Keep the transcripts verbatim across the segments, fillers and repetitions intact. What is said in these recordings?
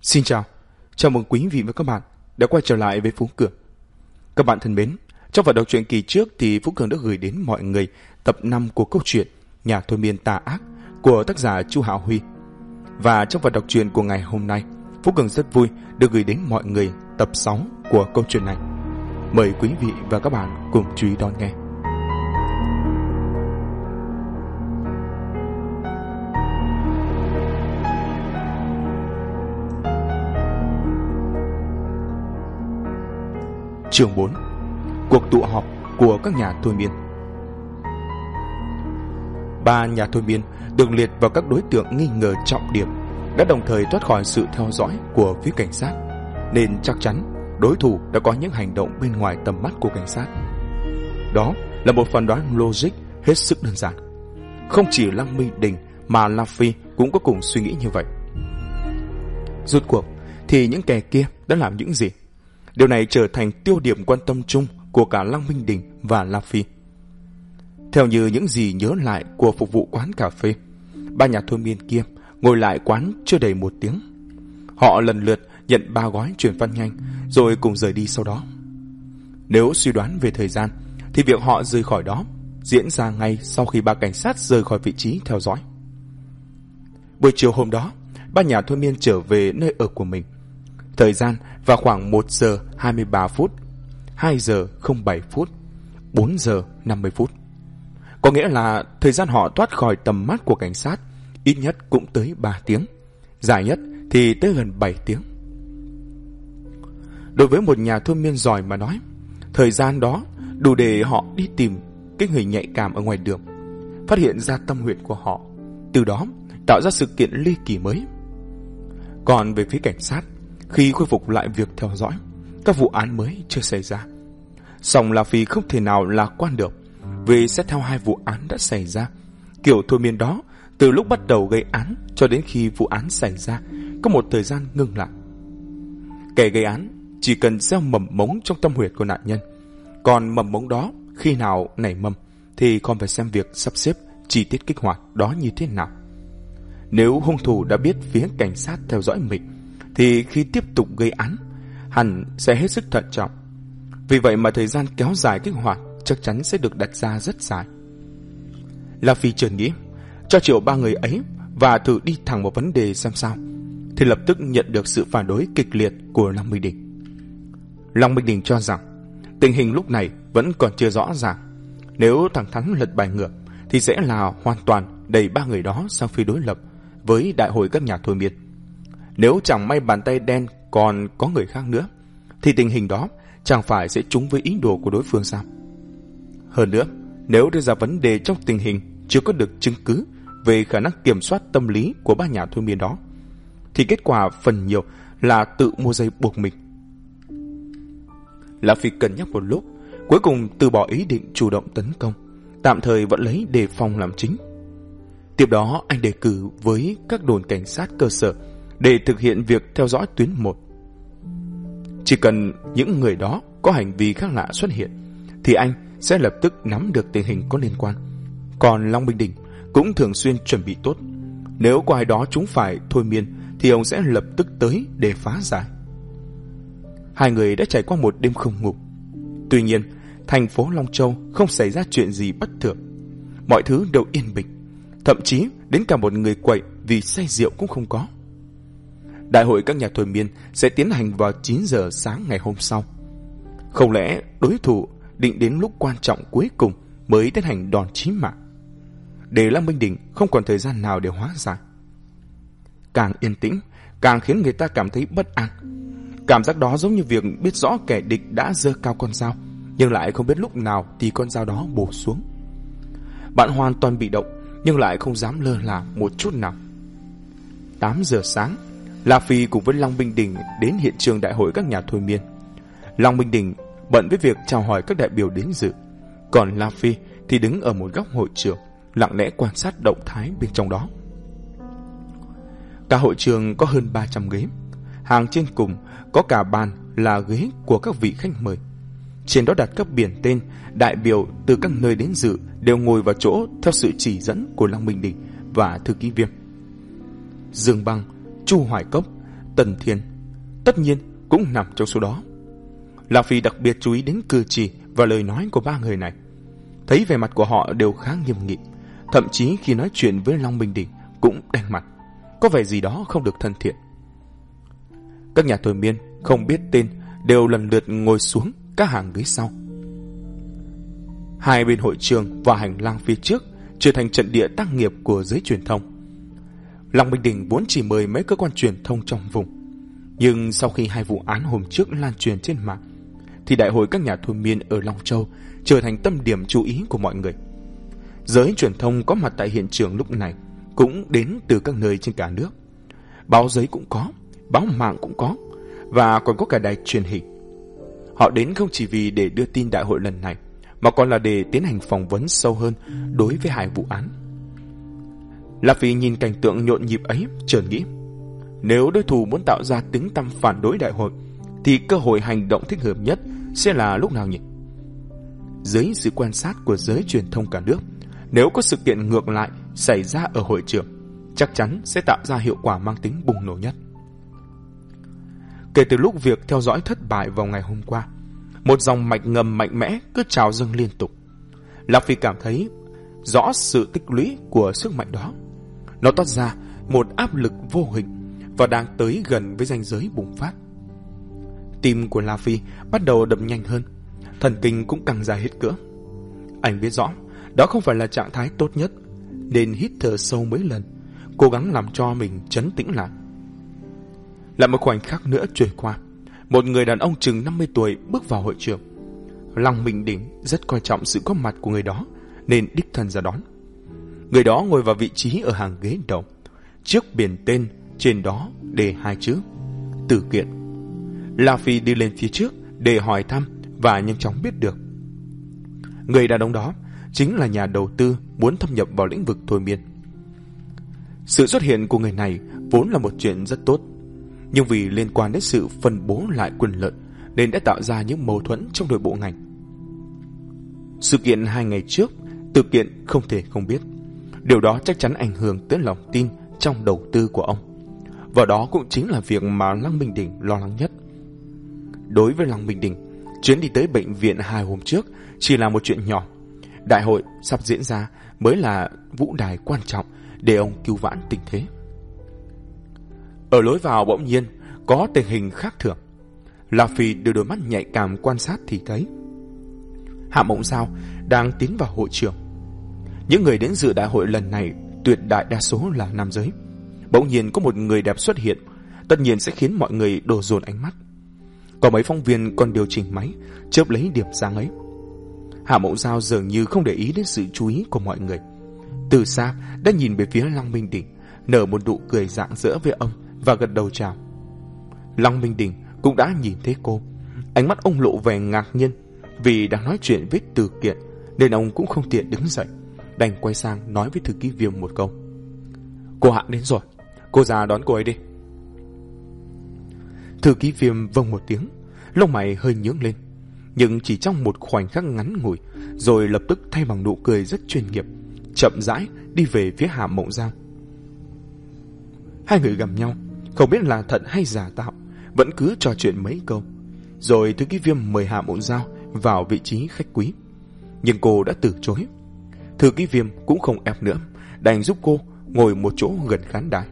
Xin chào, chào mừng quý vị và các bạn đã quay trở lại với Phú Cường. Các bạn thân mến, trong phần đọc truyện kỳ trước thì Phú Cường đã gửi đến mọi người tập năm của câu chuyện Nhà thôi miên tà ác của tác giả Chu Hạo Huy. Và trong phần đọc truyện của ngày hôm nay, Phú Cường rất vui được gửi đến mọi người tập sáu của câu chuyện này. Mời quý vị và các bạn cùng chú ý đón nghe. Chương bốn. Cuộc tụ họp của các nhà thôi miên. Ba nhà thôi miên được liệt vào các đối tượng nghi ngờ trọng điểm đã đồng thời thoát khỏi sự theo dõi của phía cảnh sát, nên chắc chắn đối thủ đã có những hành động bên ngoài tầm mắt của cảnh sát. Đó là một phán đoán logic hết sức đơn giản. Không chỉ Lăng Minh Đình mà La Phi cũng có cùng suy nghĩ như vậy. Rốt cuộc thì những kẻ kia đã làm những gì? Điều này trở thành tiêu điểm quan tâm chung của cả Lăng Minh Đình và La Phi. Theo như những gì nhớ lại của phục vụ quán cà phê, ba nhà thôi miên kia ngồi lại quán chưa đầy một tiếng. Họ lần lượt nhận ba gói chuyển phát nhanh rồi cùng rời đi sau đó. Nếu suy đoán về thời gian thì việc họ rời khỏi đó diễn ra ngay sau khi ba cảnh sát rời khỏi vị trí theo dõi. Buổi chiều hôm đó, ba nhà thôi miên trở về nơi ở của mình. Thời gian vào khoảng một giờ hai mươi ba phút, hai giờ không bảy phút, bốn giờ năm mươi phút. Có nghĩa là thời gian họ thoát khỏi tầm mắt của cảnh sát ít nhất cũng tới ba tiếng, dài nhất thì tới gần bảy tiếng. Đối với một nhà thôi miên giỏi mà nói, thời gian đó đủ để họ đi tìm cái người nhạy cảm ở ngoài đường, phát hiện ra tâm huyệt của họ, từ đó tạo ra sự kiện ly kỳ mới. Còn về phía cảnh sát, khi khôi phục lại việc theo dõi, các vụ án mới chưa xảy ra. Song La Phi không thể nào lạc quan được, vì xét theo hai vụ án đã xảy ra, kiểu thôi miên đó từ lúc bắt đầu gây án cho đến khi vụ án xảy ra có một thời gian ngưng lại. Kẻ gây án chỉ cần gieo mầm mống trong tâm huyệt của nạn nhân, còn mầm mống đó khi nào nảy mầm thì còn phải xem việc sắp xếp chi tiết kích hoạt đó như thế nào. Nếu hung thủ đã biết phía cảnh sát theo dõi mình thì khi tiếp tục gây án, hẳn sẽ hết sức thận trọng. Vì vậy mà thời gian kéo dài kích hoạt chắc chắn sẽ được đặt ra rất dài. La Phi chợt nghĩ, cho triệu ba người ấy và thử đi thẳng vào vấn đề xem sao, thì lập tức nhận được sự phản đối kịch liệt của Lăng Minh Đình. Lăng Minh Đình cho rằng tình hình lúc này vẫn còn chưa rõ ràng. Nếu thẳng thắn lật bài ngược thì sẽ là hoàn toàn đẩy ba người đó sang phía đối lập với đại hội các nhà thôi miên. Nếu chẳng may bàn tay đen còn có người khác nữa thì tình hình đó chẳng phải sẽ trúng với ý đồ của đối phương sao? Hơn nữa, nếu đưa ra vấn đề trong tình hình chưa có được chứng cứ về khả năng kiểm soát tâm lý của ba nhà thôi miên đó, thì kết quả phần nhiều là tự mua dây buộc mình. La Phi cân nhắc một lúc, cuối cùng từ bỏ ý định chủ động tấn công, tạm thời vẫn lấy đề phòng làm chính. Tiếp đó anh đề cử với các đồn cảnh sát cơ sở để thực hiện việc theo dõi tuyến một. Chỉ cần những người đó có hành vi khác lạ xuất hiện thì anh sẽ lập tức nắm được tình hình có liên quan. Còn Long Minh Đình cũng thường xuyên chuẩn bị tốt. Nếu có ai đó chúng phải thôi miên thì ông sẽ lập tức tới để phá giải. Hai người đã trải qua một đêm không ngủ. Tuy nhiên, thành phố Long Châu không xảy ra chuyện gì bất thường. Mọi thứ đều yên bình. Thậm chí đến cả một người quậy vì say rượu cũng không có. Đại hội các nhà thôi miên sẽ tiến hành vào chín giờ sáng ngày hôm sau. Không lẽ đối thủ định đến lúc quan trọng cuối cùng mới tiến hành đòn chí mạng, để Lăng Minh Đình không còn thời gian nào để hóa giải? Càng yên tĩnh, càng khiến người ta cảm thấy bất an. Cảm giác đó giống như việc biết rõ kẻ địch đã giơ cao con dao, nhưng lại không biết lúc nào thì con dao đó bổ xuống. Bạn hoàn toàn bị động, nhưng lại không dám lơ là một chút nào. tám giờ sáng, La Phi cùng với Lăng Minh Đình đến hiện trường đại hội các nhà thôi miên. Lăng Minh Đình bận với việc chào hỏi các đại biểu đến dự, còn La Phi thì đứng ở một góc hội trường, lặng lẽ quan sát động thái bên trong đó. Cả hội trường có hơn ba trăm ghế. Hàng trên cùng có cả bàn là ghế của các vị khách mời. Trên đó đặt các biển tên đại biểu từ các nơi đến dự đều ngồi vào chỗ theo sự chỉ dẫn của Lăng Minh Đình và thư ký viên. Dương Băng, Chu Hoài Cốc, Tần Thiên tất nhiên cũng nằm trong số đó. Lạc Phi đặc biệt chú ý đến cử chỉ và lời nói của ba người này. Thấy vẻ mặt của họ đều khá nghiêm nghị, thậm chí khi nói chuyện với Long Minh Đỉnh cũng đanh mặt, có vẻ gì đó không được thân thiện. Các nhà thôi miên không biết tên đều lần lượt ngồi xuống các hàng ghế sau. Hai bên hội trường và hành lang phía trước trở thành trận địa tác nghiệp của giới truyền thông. Long Minh Đỉnh vốn chỉ mời mấy cơ quan truyền thông trong vùng, nhưng sau khi hai vụ án hôm trước lan truyền trên mạng, thì đại hội các nhà thôi miên ở Long Châu trở thành tâm điểm chú ý của mọi người. Giới truyền thông có mặt tại hiện trường lúc này cũng đến từ các nơi trên cả nước. Báo giấy cũng có, báo mạng cũng có, và còn có cả đài truyền hình. Họ đến không chỉ vì để đưa tin đại hội lần này, mà còn là để tiến hành phỏng vấn sâu hơn đối với hai vụ án. Lạc Phi nhìn cảnh tượng nhộn nhịp ấy, chợt nghĩ, nếu đối thủ muốn tạo ra tiếng tăm phản đối đại hội, thì cơ hội hành động thích hợp nhất sẽ là lúc nào nhỉ? Dưới sự quan sát của giới truyền thông cả nước, nếu có sự kiện ngược lại xảy ra ở hội trường, chắc chắn sẽ tạo ra hiệu quả mang tính bùng nổ nhất. Kể từ lúc việc theo dõi thất bại vào ngày hôm qua, một dòng mạch ngầm mạnh mẽ cứ trào dâng liên tục. Lạc Phi cảm thấy rõ sự tích lũy của sức mạnh đó. Nó toát ra một áp lực vô hình và đang tới gần với ranh giới bùng phát. Tim của La Phi bắt đầu đập nhanh hơn, thần kinh cũng căng ra hết cỡ. Anh biết rõ đó không phải là trạng thái tốt nhất, nên hít thở sâu mấy lần, cố gắng làm cho mình trấn tĩnh lại. Lại một khoảnh khắc nữa trôi qua, một người đàn ông chừng năm mươi tuổi bước vào hội trường. Long Minh Đỉnh rất coi trọng sự có mặt của người đó, nên đích thân ra đón. Người đó ngồi vào vị trí ở hàng ghế đầu, trước biển tên trên đó đề hai chữ Tử Kiện. La Phi đi lên phía trước để hỏi thăm và nhanh chóng biết được người đàn ông đó chính là nhà đầu tư muốn thâm nhập vào lĩnh vực thôi miên. Sự xuất hiện của người này vốn là một chuyện rất tốt, nhưng vì liên quan đến sự phân bố lại quyền lợi nên đã tạo ra những mâu thuẫn trong nội bộ ngành. Sự kiện hai ngày trước, Tử Kiện không thể không biết. Điều đó chắc chắn ảnh hưởng tới lòng tin trong đầu tư của ông, và đó cũng chính là việc mà Long Minh Đỉnh lo lắng nhất. Đối với Long Minh Đỉnh, chuyến đi tới bệnh viện hai hôm trước chỉ là một chuyện nhỏ. Đại hội sắp diễn ra mới là vũ đài quan trọng để ông cứu vãn tình thế. Ở lối vào bỗng nhiên có tình hình khác thường. La Phi đưa đôi mắt nhạy cảm quan sát thì thấy Hạ Mộng Giao đang tiến vào hội trường. Những người đến dự đại hội lần này tuyệt đại đa số là nam giới. Bỗng nhiên có một người đẹp xuất hiện, tất nhiên sẽ khiến mọi người đổ dồn ánh mắt. Có mấy phóng viên còn điều chỉnh máy, chớp lấy điểm sáng ấy. Hạ Mộng Giao dường như không để ý đến sự chú ý của mọi người. Từ xa đã nhìn về phía Long Minh Đỉnh, nở một nụ cười rạng rỡ với ông và gật đầu chào. Long Minh Đỉnh cũng đã nhìn thấy cô. Ánh mắt ông lộ vẻ ngạc nhiên, vì đang nói chuyện với Từ Kiện nên ông cũng không tiện đứng dậy, đành quay sang nói với thư ký Viêm một câu. Cô Hạ đến rồi, cô ra đón cô ấy đi. Thư ký Viêm vâng một tiếng, lông mày hơi nhướng lên, nhưng chỉ trong một khoảnh khắc ngắn ngủi, rồi lập tức thay bằng nụ cười rất chuyên nghiệp, chậm rãi đi về phía Hạ Mộng Giao. Hai người gầm nhau, không biết là thật hay giả tạo, vẫn cứ trò chuyện mấy câu. Rồi thư ký Viêm mời Hạ Mộng Giao vào vị trí khách quý, nhưng cô đã từ chối. Thư ký Viêm cũng không ép nữa, đành giúp cô ngồi một chỗ gần khán đài.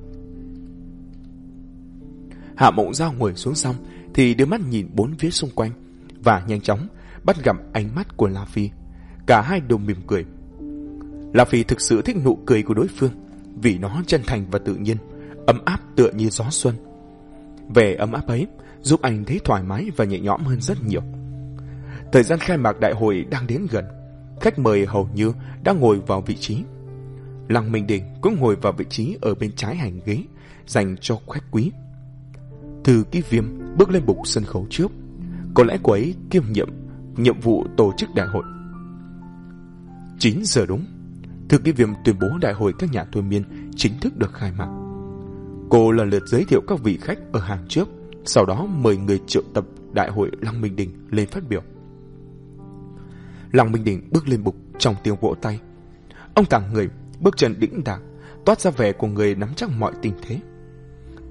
Hạ Mộng Giao ngồi xuống xong thì đưa mắt nhìn bốn phía xung quanh và nhanh chóng bắt gặp ánh mắt của La Phi. Cả hai đều mỉm cười. La Phi thực sự thích nụ cười của đối phương, vì nó chân thành và tự nhiên, ấm áp tựa như gió xuân. Vẻ ấm áp ấy giúp anh thấy thoải mái và nhẹ nhõm hơn rất nhiều. Thời gian khai mạc đại hội đang đến gần, khách mời hầu như đã ngồi vào vị trí. Lăng Minh Đỉnh cũng ngồi vào vị trí ở bên trái hành ghế dành cho khách quý. Thư ký Viêm bước lên bục sân khấu trước. Có lẽ cô ấy kiêm nhiệm nhiệm vụ tổ chức đại hội. Chín giờ đúng, Thư ký Viêm tuyên bố đại hội các nhà thôi miên chính thức được khai mạc. Cô lần lượt giới thiệu các vị khách ở hàng trước, sau đó mời người triệu tập đại hội Lăng Minh Đỉnh lên phát biểu. Lăng Minh Đỉnh bước lên bục trong tiếng vỗ tay. Ông thẳng người, bước chân đĩnh đạc, toát ra vẻ của người nắm chắc mọi tình thế.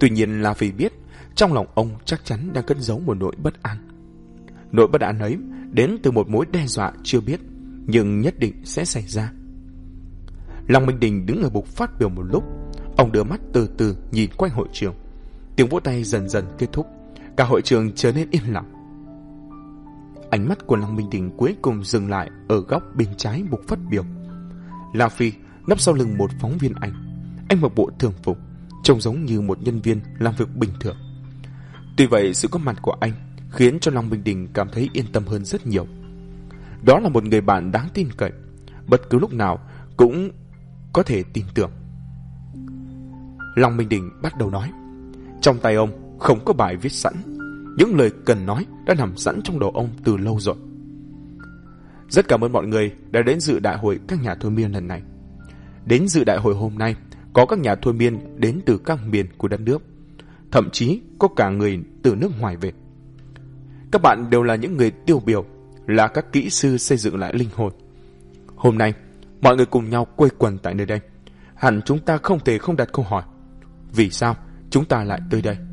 Tuy nhiên là vì biết trong lòng ông chắc chắn đang cất giấu một nỗi bất an. Nỗi bất an ấy đến từ một mối đe dọa chưa biết nhưng nhất định sẽ xảy ra. Long Minh Đình đứng ở bục phát biểu một lúc. Ông đưa mắt từ từ nhìn quanh hội trường. Tiếng vỗ tay dần dần kết thúc. Cả hội trường trở nên yên lặng. Ánh mắt của Long Minh Đình cuối cùng dừng lại ở góc bên trái bục phát biểu. La Phi nấp sau lưng một phóng viên ảnh. Anh mặc bộ thường phục, trông giống như một nhân viên làm việc bình thường. Tuy vậy, sự có mặt của anh khiến cho Long Minh Đình cảm thấy yên tâm hơn rất nhiều. Đó là một người bạn đáng tin cậy, bất cứ lúc nào cũng có thể tin tưởng. Long Minh Đình bắt đầu nói. Trong tay ông không có bài viết sẵn. Những lời cần nói đã nằm sẵn trong đầu ông từ lâu rồi. Rất cảm ơn mọi người đã đến dự đại hội các nhà thôi miên lần này. Đến dự đại hội hôm nay, có các nhà thôi miên đến từ các miền của đất nước. Thậm chí có cả người từ nước ngoài về. Các bạn đều là những người tiêu biểu, là các kỹ sư xây dựng lại linh hồn. Hôm nay, mọi người cùng nhau quây quần tại nơi đây. Hẳn chúng ta không thể không đặt câu hỏi. Vì sao chúng ta lại tới đây?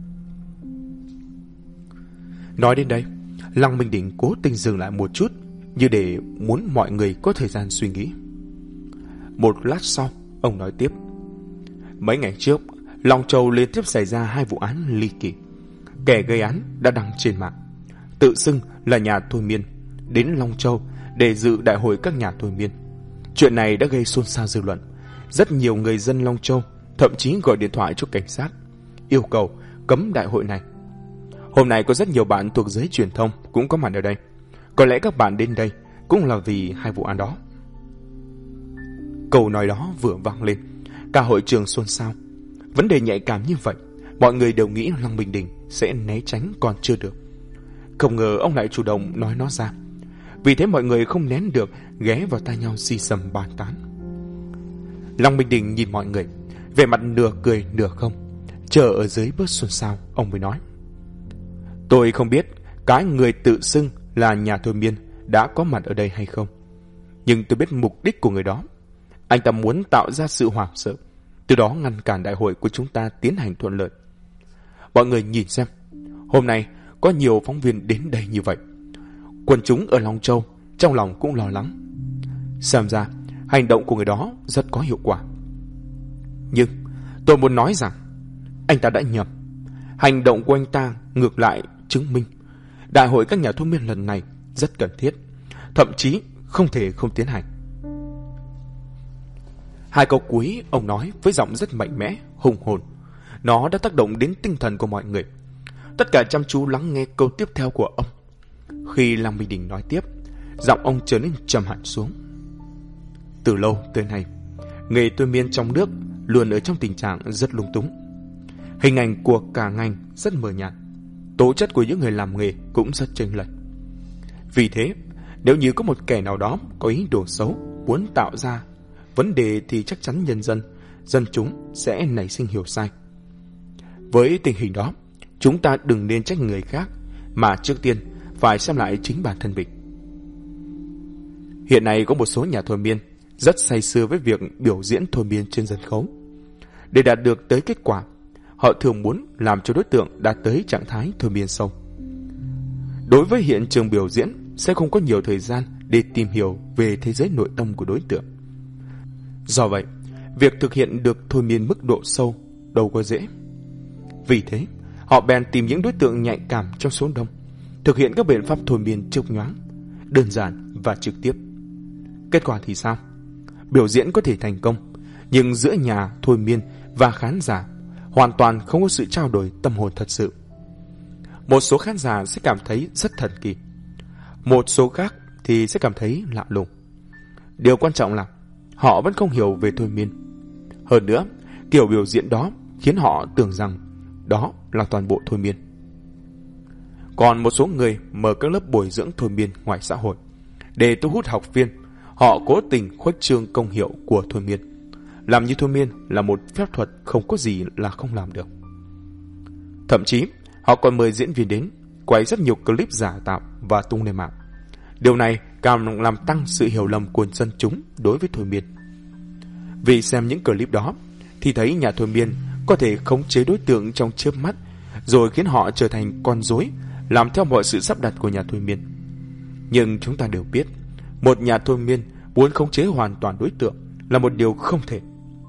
Nói đến đây, Long Minh Đình cố tình dừng lại một chút, như để muốn mọi người có thời gian suy nghĩ. Một lát sau, ông nói tiếp. Mấy ngày trước, Long Châu liên tiếp xảy ra hai vụ án ly kỳ. Kẻ gây án đã đăng trên mạng, tự xưng là nhà thôi miên, đến Long Châu để dự đại hội các nhà thôi miên. Chuyện này đã gây xôn xao dư luận. Rất nhiều người dân Long Châu thậm chí gọi điện thoại cho cảnh sát, yêu cầu cấm đại hội này. Hôm nay có rất nhiều bạn thuộc giới truyền thông cũng có mặt ở đây. Có lẽ các bạn đến đây cũng là vì hai vụ án đó. Câu nói đó vừa vang lên, cả hội trường xôn xao. Vấn đề nhạy cảm như vậy, mọi người đều nghĩ Long Minh Đình sẽ né tránh còn chưa được. Không ngờ ông lại chủ động nói nó ra. Vì thế mọi người không nén được, ghé vào tai nhau xì xầm bàn tán. Long Minh Đình nhìn mọi người, vẻ mặt nửa cười nửa không. Chờ ở dưới bớt xôn xao, ông mới nói. Tôi không biết cái người tự xưng là nhà thôi miên đã có mặt ở đây hay không. Nhưng tôi biết mục đích của người đó. Anh ta muốn tạo ra sự hoảng sợ, từ đó ngăn cản đại hội của chúng ta tiến hành thuận lợi. Mọi người nhìn xem, hôm nay có nhiều phóng viên đến đây như vậy. Quần chúng ở Long Châu trong lòng cũng lo lắng. Xem ra hành động của người đó rất có hiệu quả. Nhưng tôi muốn nói rằng anh ta đã nhầm. Hành động của anh ta ngược lại chứng minh đại hội các nhà thôi miên lần này rất cần thiết, thậm chí không thể không tiến hành. Hai câu cuối ông nói với giọng rất mạnh mẽ, hùng hồn. Nó đã tác động đến tinh thần của mọi người. Tất cả chăm chú lắng nghe câu tiếp theo của ông. Khi Long Minh Đình nói tiếp, giọng ông trở nên trầm hẳn xuống. Từ lâu tới nay, nghề thôi miên trong nước luôn ở trong tình trạng rất lung túng. Hình ảnh của cả ngành rất mờ nhạt, tố chất của những người làm nghề cũng rất chênh lệch. Vì thế, nếu như có một kẻ nào đó có ý đồ xấu, muốn tạo ra vấn đề thì chắc chắn nhân dân, dân chúng sẽ nảy sinh hiểu sai. Với tình hình đó, chúng ta đừng nên trách người khác, mà trước tiên phải xem lại chính bản thân mình. Hiện nay có một số nhà thôi miên rất say sưa với việc biểu diễn thôi miên trên sân khấu. Để đạt được tới kết quả, họ thường muốn làm cho đối tượng đạt tới trạng thái thôi miên sâu. Đối với hiện trường biểu diễn, sẽ không có nhiều thời gian để tìm hiểu về thế giới nội tâm của đối tượng. Do vậy, việc thực hiện được thôi miên mức độ sâu đâu có dễ. Vì thế, họ bèn tìm những đối tượng nhạy cảm trong số đông, thực hiện các biện pháp thôi miên chớp nhoáng, đơn giản và trực tiếp. Kết quả thì sao? Biểu diễn có thể thành công, nhưng giữa nhà thôi miên và khán giả hoàn toàn không có sự trao đổi tâm hồn thật sự. Một số khán giả sẽ cảm thấy rất thần kỳ, một số khác thì sẽ cảm thấy lạ lùng. Điều quan trọng là họ vẫn không hiểu về thôi miên. Hơn nữa, kiểu biểu diễn đó khiến họ tưởng rằng đó là toàn bộ thôi miên. Còn một số người mở các lớp bồi dưỡng thôi miên ngoài xã hội để thu hút học viên. Họ cố tình khuếch trương công hiệu của thôi miên, làm như thôi miên là một phép thuật không có gì là không làm được. Thậm chí họ còn mời diễn viên đến quay rất nhiều clip giả tạo và tung lên mạng. Điều này càng làm tăng sự hiểu lầm của dân chúng đối với thôi miên. Vì xem những clip đó thì thấy nhà thôi miên có thể khống chế đối tượng trong chớp mắt, rồi khiến họ trở thành con rối, làm theo mọi sự sắp đặt của nhà thôi miên. Nhưng chúng ta đều biết, một nhà thôi miên muốn khống chế hoàn toàn đối tượng là một điều không thể.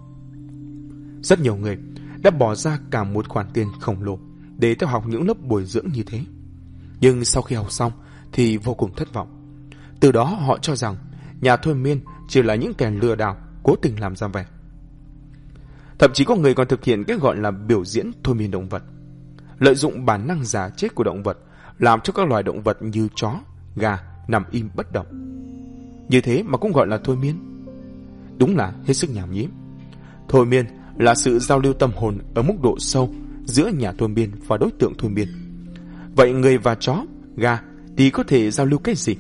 Rất nhiều người đã bỏ ra cả một khoản tiền khổng lồ để theo học những lớp bồi dưỡng như thế. Nhưng sau khi học xong thì vô cùng thất vọng. Từ đó họ cho rằng nhà thôi miên chỉ là những kẻ lừa đảo cố tình làm ra vẻ. Thậm chí có người còn thực hiện cái gọi là biểu diễn thôi miên động vật, lợi dụng bản năng già chết của động vật làm cho các loài động vật như chó, gà nằm im bất động. Như thế mà cũng gọi là thôi miên. Đúng là hết sức nhảm nhí. Thôi miên là sự giao lưu tâm hồn ở mức độ sâu giữa nhà thôi miên và đối tượng thôi miên. Vậy người và chó, gà thì có thể giao lưu cái gì?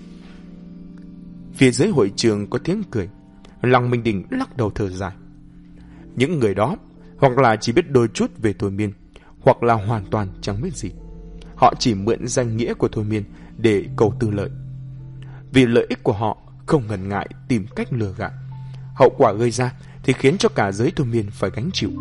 Phía dưới hội trường có tiếng cười. Lăng Minh Đình lắc đầu thở dài. Những người đó hoặc là chỉ biết đôi chút về thôi miên, hoặc là hoàn toàn chẳng biết gì. Họ chỉ mượn danh nghĩa của thôi miên để cầu tư lợi. Vì lợi ích của họ không ngần ngại tìm cách lừa gạt. Hậu quả gây ra thì khiến cho cả giới thôi miên phải gánh chịu.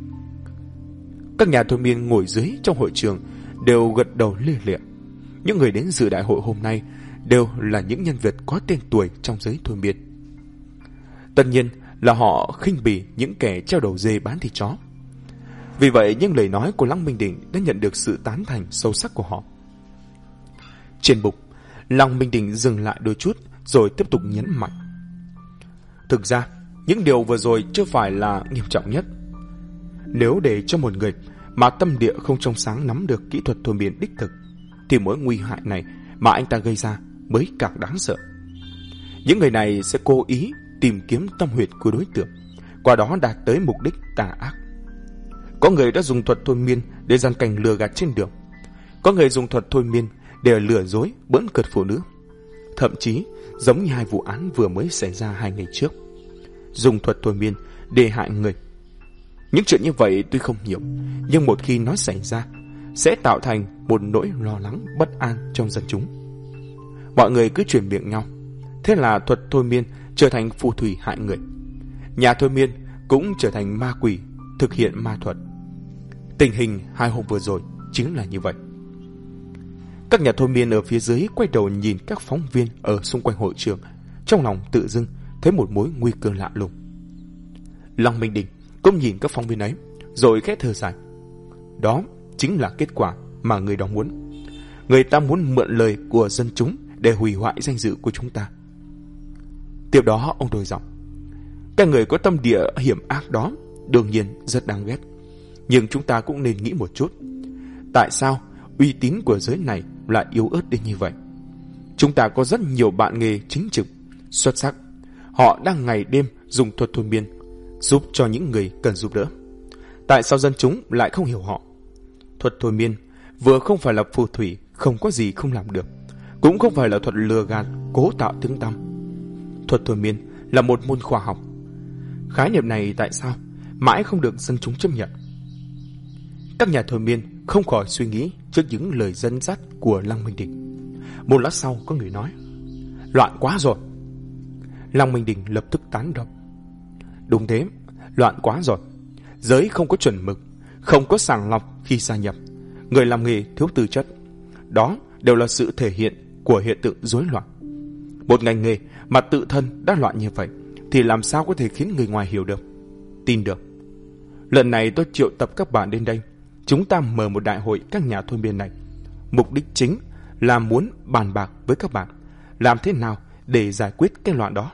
Các nhà thôi miên ngồi dưới trong hội trường đều gật đầu lia lịa. Những người đến dự đại hội hôm nay đều là những nhân vật có tên tuổi trong giới thôi miên. Tất nhiên là họ khinh bỉ những kẻ treo đầu dê bán thịt chó. Vì vậy những lời nói của Lăng Minh Đình đã nhận được sự tán thành sâu sắc của họ. Trên bục, Lăng Minh Đình dừng lại đôi chút rồi tiếp tục nhấn mạnh. Thực ra, những điều vừa rồi chưa phải là nghiêm trọng nhất. Nếu để cho một người mà tâm địa không trong sáng nắm được kỹ thuật thôi miên đích thực, thì mối nguy hại này mà anh ta gây ra mới càng đáng sợ. Những người này sẽ cố ý tìm kiếm tâm huyệt của đối tượng, qua đó đạt tới mục đích tà ác. Có người đã dùng thuật thôi miên để gian cảnh lừa gạt trên đường. Có người dùng thuật thôi miên để lừa dối, bỡn cợt phụ nữ. Thậm chí giống như hai vụ án vừa mới xảy ra hai ngày trước, dùng thuật thôi miên để hại người. Những chuyện như vậy tuy không nhiều, nhưng một khi nó xảy ra sẽ tạo thành một nỗi lo lắng bất an trong dân chúng. Mọi người cứ truyền miệng nhau. Thế là thuật thôi miên trở thành phù thủy hại người. Nhà thôi miên cũng trở thành ma quỷ thực hiện ma thuật. Tình hình hai hôm vừa rồi chính là như vậy. Các nhà thôi miên ở phía dưới quay đầu nhìn các phóng viên ở xung quanh hội trường, trong lòng tự dưng thấy một mối nguy cơ lạ lùng. Lăng Minh Đình cũng nhìn các phóng viên ấy, rồi khẽ thở dài. Đó chính là kết quả mà người đó muốn. Người ta muốn mượn lời của dân chúng để hủy hoại danh dự của chúng ta. Tiếp đó ông đổi giọng. Các người có tâm địa hiểm ác đó đương nhiên rất đáng ghét, nhưng chúng ta cũng nên nghĩ một chút. Tại sao uy tín của giới này lại yếu ớt đến như vậy? Chúng ta có rất nhiều bạn nghề chính trực, xuất sắc. Họ đang ngày đêm dùng thuật thôi miên giúp cho những người cần giúp đỡ. Tại sao dân chúng lại không hiểu họ? Thuật thôi miên vừa không phải là phù thủy không có gì không làm được, cũng không phải là thuật lừa gạt cố tạo tiếng tăm. Thuật thôi miên là một môn khoa học. Khái niệm này tại sao mãi không được dân chúng chấp nhận? Các nhà thôi miên không khỏi suy nghĩ trước những lời dẫn dắt của Lăng Minh Đình. Một lát sau có người nói: loạn quá rồi. Lăng Minh Đình lập tức tán đồng. Đúng thế, loạn quá rồi. Giới không có chuẩn mực, không có sàng lọc khi gia nhập. Người làm nghề thiếu tư chất. Đó đều là sự thể hiện của hiện tượng rối loạn. Một ngành nghề mà tự thân đã loạn như vậy thì làm sao có thể khiến người ngoài hiểu được, tin được? Lần này tôi triệu tập các bạn đến đây. Chúng ta mở một đại hội các nhà thôi miên này. Mục đích chính là muốn bàn bạc với các bạn làm thế nào để giải quyết cái loạn đó.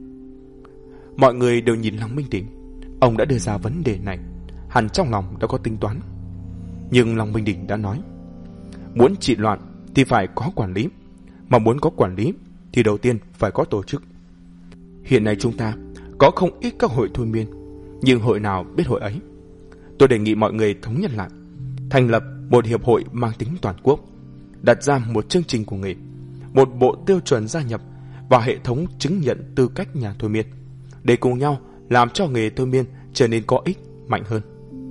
Mọi người đều nhìn Lăng Minh Đình. Ông đã đưa ra vấn đề này, hẳn trong lòng đã có tính toán. Nhưng Lăng Minh Đình đã nói, muốn trị loạn thì phải có quản lý, mà muốn có quản lý thì đầu tiên phải có tổ chức. Hiện nay chúng ta có không ít các hội thôi miên, nhưng hội nào biết hội ấy? Tôi đề nghị mọi người thống nhất lại, thành lập một hiệp hội mang tính toàn quốc, đặt ra một chương trình của nghề, một bộ tiêu chuẩn gia nhập và hệ thống chứng nhận tư cách nhà thôi miên, để cùng nhau làm cho nghề thôi miên trở nên có ích, mạnh hơn.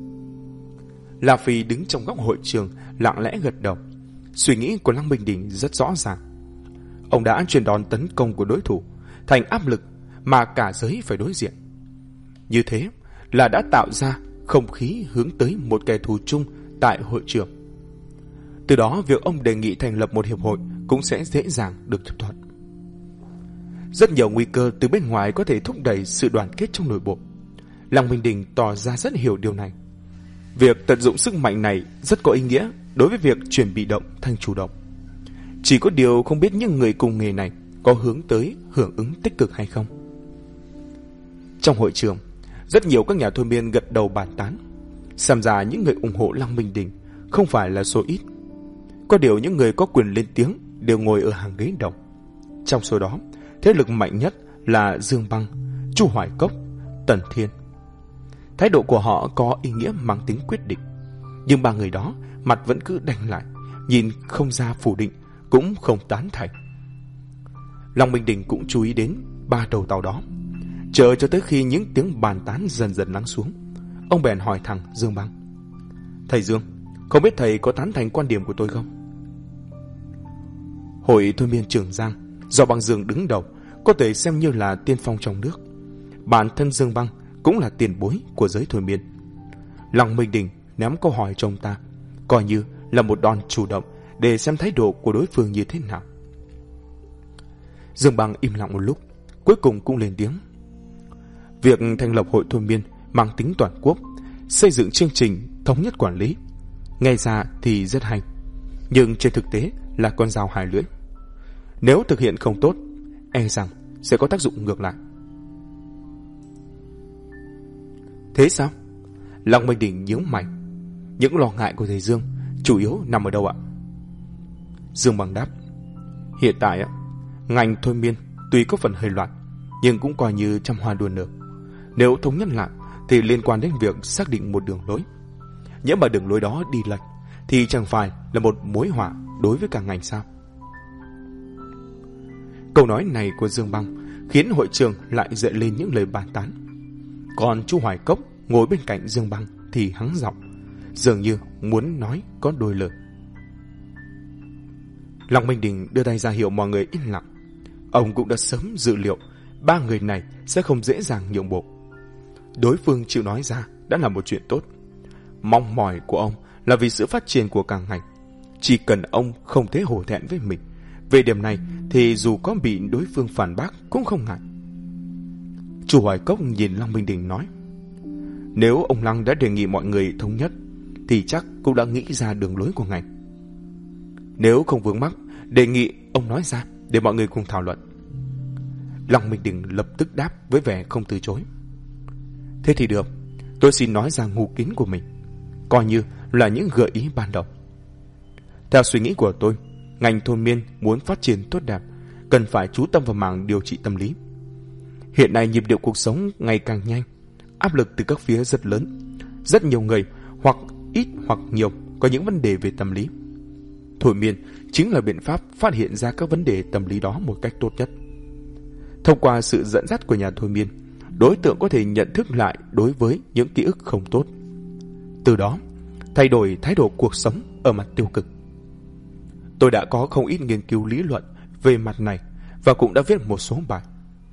La Phi đứng trong góc hội trường lặng lẽ gật đầu. Suy nghĩ của Lăng Minh Đình rất rõ ràng. Ông đã chuyển đòn tấn công của đối thủ thành áp lực mà cả giới phải đối diện. Như thế là đã tạo ra không khí hướng tới một kẻ thù chung tại hội trường. Từ đó việc ông đề nghị thành lập một hiệp hội cũng sẽ dễ dàng được chấp thuận. Rất nhiều nguy cơ từ bên ngoài có thể thúc đẩy sự đoàn kết trong nội bộ. Lăng Minh Đình tỏ ra rất hiểu điều này. Việc tận dụng sức mạnh này rất có ý nghĩa đối với việc chuyển bị động thành chủ động. Chỉ có điều không biết những người cùng nghề này có hướng tới hưởng ứng tích cực hay không. Trong hội trường, rất nhiều các nhà thôi miên gật đầu bàn tán. Xem ra những người ủng hộ Lăng Minh Đình không phải là số ít. Có điều những người có quyền lên tiếng đều ngồi ở hàng ghế đầu. Trong số đó, thế lực mạnh nhất là Dương Băng, Chu Hoài Cốc, Tần Thiên. Thái độ của họ có ý nghĩa mang tính quyết định. Nhưng ba người đó mặt vẫn cứ đanh lại, nhìn không ra phủ định, cũng không tán thành. Lăng Minh Đình cũng chú ý đến ba đầu tàu đó. Chờ cho tới khi những tiếng bàn tán dần dần lắng xuống, ông bèn hỏi thẳng Dương Băng: "Thầy Dương, không biết thầy có tán thành quan điểm của tôi không?" Hội thôi miên Trường Giang do Băng Dương đứng đầu có thể xem như là tiên phong trong nước. Bản thân Dương Băng cũng là tiền bối của giới thôi miên. Lăng Minh Đình ném câu hỏi cho ông ta, coi như là một đòn chủ động để xem thái độ của đối phương như thế nào. Dương Băng im lặng một lúc, cuối cùng cũng lên tiếng: "Việc thành lập hội thôi miên mang tính toàn quốc, xây dựng chương trình thống nhất quản lý, nghe ra thì rất hay, nhưng trên thực tế là con dao hai lưỡi. Nếu thực hiện không tốt, e rằng sẽ có tác dụng ngược lại." "Thế sao?" Lăng Minh Đình nhíu mày. "Những lo ngại của thầy Dương chủ yếu nằm ở đâu ạ?" Dương Băng đáp: "Hiện tại ạ, ngành thôi miên tuy có phần hơi loạn, nhưng cũng coi như trăm hoa đua nở. Nếu thống nhất lại thì liên quan đến việc xác định một đường lối. Nếu mà đường lối đó đi lệch thì chẳng phải là một mối họa đối với cả ngành sao?" Câu nói này của Dương Băng khiến hội trường lại dậy lên những lời bàn tán. Còn Chu Hoài Cốc ngồi bên cạnh Dương Băng thì hắng giọng, dường như muốn nói có đôi lời. Lăng Minh Đình đưa tay ra hiệu mọi người yên lặng. Ông cũng đã sớm dự liệu ba người này sẽ không dễ dàng nhượng bộ. Đối phương chịu nói ra đã là một chuyện tốt. Mong mỏi của ông là vì sự phát triển của cả ngành. Chỉ cần ông không thể hổ thẹn với mình, về điểm này thì dù có bị đối phương phản bác cũng không ngại. Chu Hoài Cốc nhìn Lăng Minh Đình nói: "Nếu ông Lăng đã đề nghị mọi người thống nhất thì chắc cũng đã nghĩ ra đường lối của ngành. Nếu không vướng mắc, đề nghị ông nói ra để mọi người cùng thảo luận." Lăng Minh Đình lập tức đáp với vẻ không từ chối: "Thế thì được, tôi xin nói ra ngụ kiến của mình, coi như là những gợi ý ban đầu. Theo suy nghĩ của tôi, ngành thôi miên muốn phát triển tốt đẹp, cần phải chú tâm vào mảng điều trị tâm lý. Hiện nay nhịp điệu cuộc sống ngày càng nhanh, áp lực từ các phía rất lớn. Rất nhiều người, hoặc ít hoặc nhiều, có những vấn đề về tâm lý. Thôi miên chính là biện pháp phát hiện ra các vấn đề tâm lý đó một cách tốt nhất. Thông qua sự dẫn dắt của nhà thôi miên, đối tượng có thể nhận thức lại đối với những ký ức không tốt, từ đó thay đổi thái độ cuộc sống ở mặt tiêu cực. Tôi đã có không ít nghiên cứu lý luận về mặt này và cũng đã viết một số bài."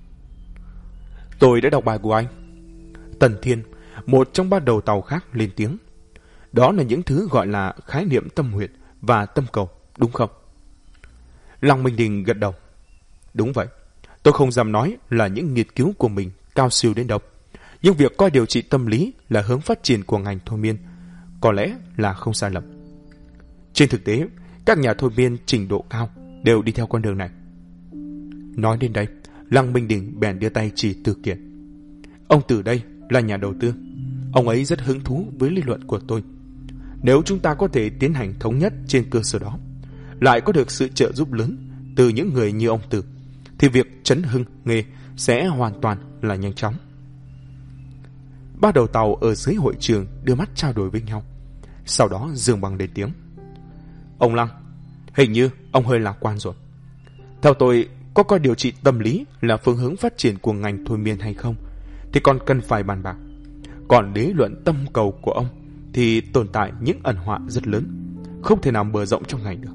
"Tôi đã đọc bài của anh." Tần Thiên, một trong ba đầu tàu khác, lên tiếng: "Đó là những thứ gọi là khái niệm tâm huyệt và tâm cầu, đúng không?" Lăng Minh Đình gật đầu: "Đúng vậy. Tôi không dám nói là những nghiên cứu của mình cao siêu đến đâu, nhưng việc coi điều trị tâm lý là hướng phát triển của ngành thôi miên có lẽ là không sai lầm. Trên thực tế, các nhà thôi miên trình độ cao đều đi theo con đường này." Nói đến đây, Lăng Minh Đình bèn đưa tay chỉ Từ Kiệt: "Ông Từ đây là nhà đầu tư. Ông ấy rất hứng thú với lý luận của tôi. Nếu chúng ta có thể tiến hành thống nhất trên cơ sở đó, lại có được sự trợ giúp lớn từ những người như ông Từ, thì việc chấn hưng nghề sẽ hoàn toàn là nhanh chóng." Ba đầu tàu ở dưới hội trường đưa mắt trao đổi với nhau. Sau đó Dương Băng lên tiếng: "Ông Lăng, hình như ông hơi lạc quan rồi. Theo tôi, có coi điều trị tâm lý là phương hướng phát triển của ngành thôi miên hay không thì còn cần phải bàn bạc. Còn lý luận tâm cầu của ông thì tồn tại những ẩn họa rất lớn, không thể nào mở rộng trong ngành được."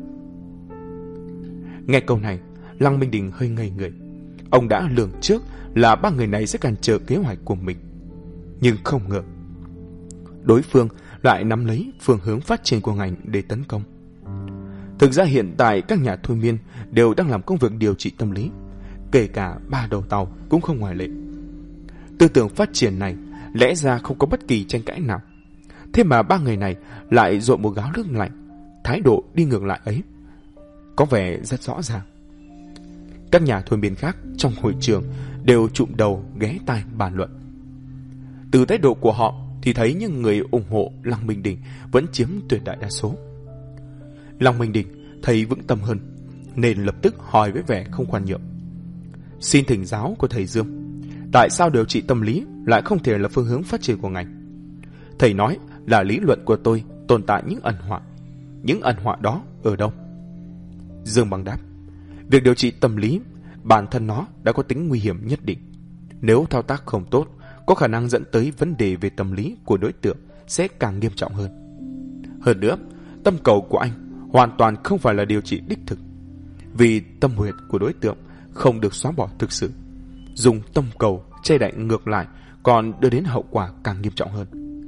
Nghe câu này, Lăng Minh Đình hơi ngây người. Ông đã lường trước là ba người này sẽ cản trở kế hoạch của mình, nhưng không ngờ đối phương lại nắm lấy phương hướng phát triển của ngành để tấn công. Thực ra hiện tại các nhà thôi miên đều đang làm công việc điều trị tâm lý, kể cả ba đầu tàu cũng không ngoại lệ. Tư tưởng phát triển này lẽ ra không có bất kỳ tranh cãi nào. Thế mà ba người này lại dội một gáo nước lạnh, thái độ đi ngược lại ấy có vẻ rất rõ ràng. Các nhà thôi miên khác trong hội trường đều trụm đầu ghé tai bàn luận. Từ thái độ của họ thì thấy những người ủng hộ Lăng Minh Đình vẫn chiếm tuyệt đại đa số. Lăng Minh Đình thấy vững tâm hơn nên lập tức hỏi với vẻ không khoan nhượng: "Xin thỉnh giáo của thầy Dương, tại sao điều trị tâm lý lại không thể là phương hướng phát triển của ngành? Thầy nói là lý luận của tôi tồn tại những ẩn họa. Những ẩn họa đó ở đâu?" Dương Bằng đáp: "Việc điều trị tâm lý bản thân nó đã có tính nguy hiểm nhất định. Nếu thao tác không tốt, có khả năng dẫn tới vấn đề về tâm lý của đối tượng sẽ càng nghiêm trọng hơn. Hơn nữa, tâm cầu của anh hoàn toàn không phải là điều trị đích thực, vì tâm huyệt của đối tượng không được xóa bỏ thực sự. Dùng tâm cầu che đậy ngược lại còn đưa đến hậu quả càng nghiêm trọng hơn.